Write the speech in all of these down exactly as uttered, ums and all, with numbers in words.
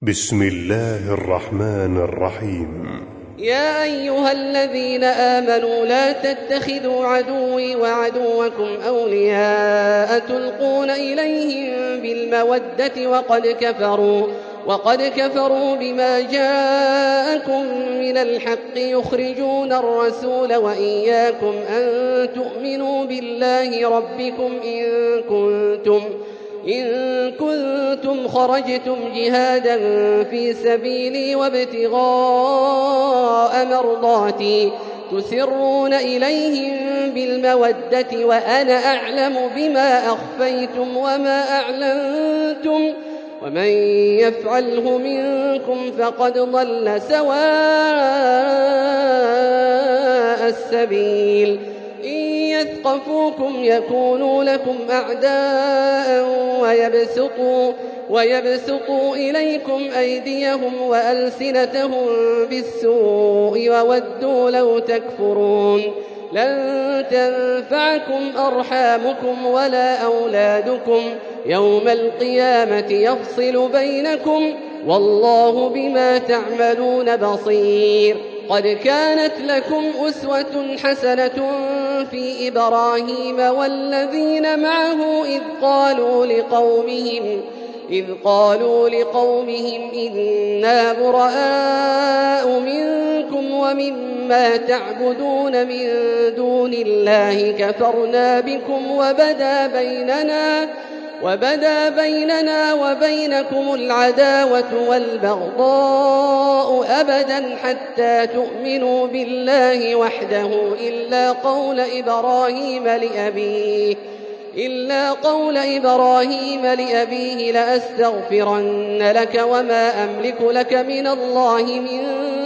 بسم الله الرحمن الرحيم. يا أيها الذين آمنوا لا تتخذوا عدوي وعدوكم أولياء تلقون إليهم بالمودة وقد كفروا وقد كفروا بما جاءكم من الحق يخرجون الرسول وإياكم أن تؤمنوا بالله ربكم إن كنتم إن كنتم خرجتم جهادا في سبيلي وابتغاء مرضاتي تسرون إليهم بالمودة وأنا أعلم بما أخفيتم وما أعلنتم ومن يفعله منكم فقد ضل سواء السبيل. إن يثقفوكم يكونوا لكم أعداء ويبسطوا, ويبسطوا إليكم أيديهم وألسنتهم بالسوء وودوا لو تكفرون. لن تنفعكم أرحامكم ولا أولادكم يوم القيامة يفصل بينكم والله بما تعملون بصير. قد كانت لكم أسوة حسنة في إبراهيم والذين معه إذ قالوا لقومهم إذ قالوا لقومهم إنا براء منكم ومما تعبدون من دون الله كفرنا بكم وبدا بيننا وبدا بيننا وبينكم العداوة والبغضاء أبدا حتى تؤمنوا بالله وحده إلا قول إبراهيم لأبيه إلا قول إبراهيم لأبيه لأستغفرن لك وما أملك لك من الله من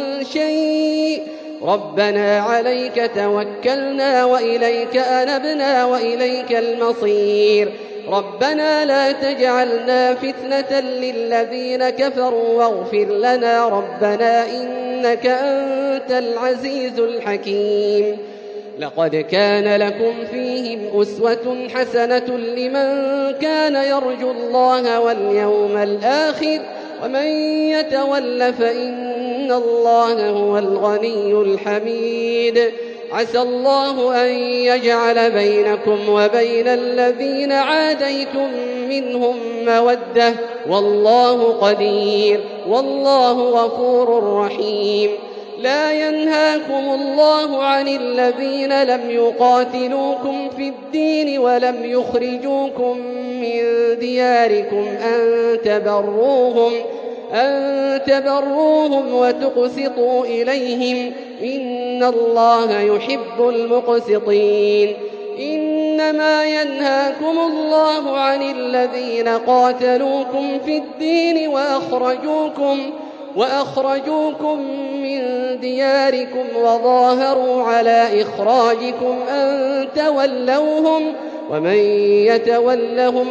شيء ربنا عليك توكلنا وإليك أنبنا وإليك المصير. ربنا لا تجعلنا فتنة للذين كفروا واغفر لنا ربنا إنك أنت العزيز الحكيم. لقد كان لكم فيهم أسوة حسنة لمن كان يرجو الله واليوم الآخر ومن يتول فإن الله هو الغني الحميد. عسى الله أن يجعل بينكم وبين الذين عاديتم منهم مودة والله قدير والله غفور رحيم. لا ينهاكم الله عن الذين لم يقاتلوكم في الدين ولم يخرجوكم من دياركم أن تبروهم أن تبروهم وتقسطوا إليهم إن الله يحب المقسطين. إنما ينهاكم الله عن الذين قاتلوكم في الدين وأخرجوكم وأخرجوكم من دياركم وظاهروا على إخراجكم أن تولوهم ومن يتولهم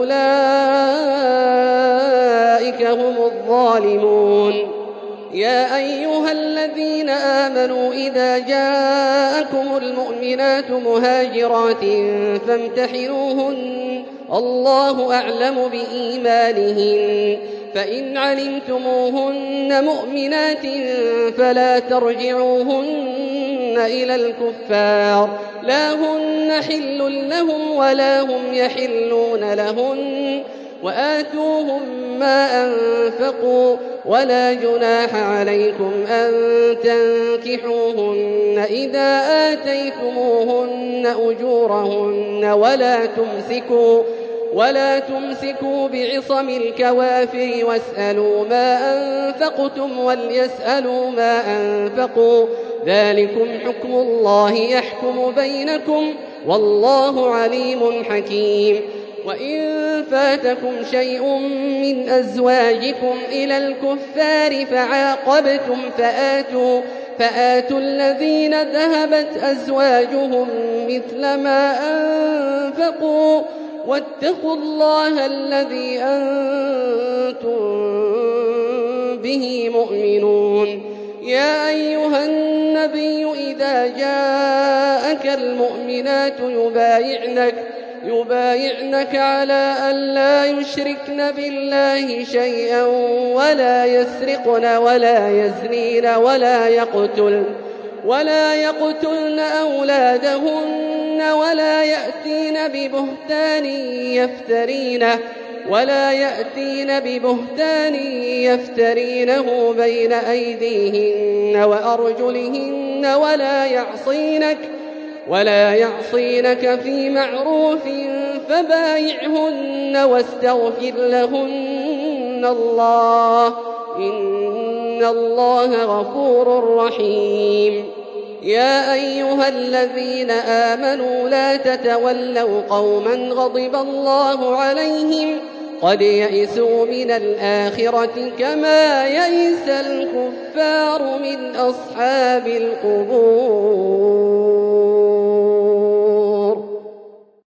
فأولئك هم الظالمون. يا أيها الذين آمنوا إذا جاءكم المؤمنات مهاجرات فامتحنوهن الله أعلم بإيمانهن فإن علمتموهن مؤمنات فلا ترجعوهن إلى الكفار لا هن حل لهم ولا هم يحلون لهن وآتوهم ما أنفقوا ولا جناح عليكم أن تنكحوهن إذا آتيتموهن أجورهن ولا تمسكوا ولا تمسكوا بعصم الكوافر واسألوا ما أنفقتم وليسألوا ما أنفقوا ذلكم حكم الله يحكم بينكم والله عليم حكيم. وإن فاتكم شيء من أزواجكم إلى الكفار فعاقبتم فآتوا, فآتوا الذين ذهبت أزواجهم مثل ما أنفقوا واتقوا الله الذي أنتم به مؤمنون. يا أيها النبي إذا جاءك المؤمنات يبايعنك يبايعنك على أن لا يشركن بالله شيئا ولا يسرقن ولا يزنين ولا يقتلن ولا يقتلن أولادهن ولا يأتين ببهتان يفترينه ولا يأتين ببهتان يفترينه بين أيديهن وأرجلهن ولا يعصينك ولا يعصينك في معروف فبايعهن واستغفر لهن الله إن الله غفور رحيم. يا أيها الذين آمنوا لا تتولوا قوما غضب الله عليهم قد يئسوا من الآخرة كما يئس الكفار من أصحاب القبور.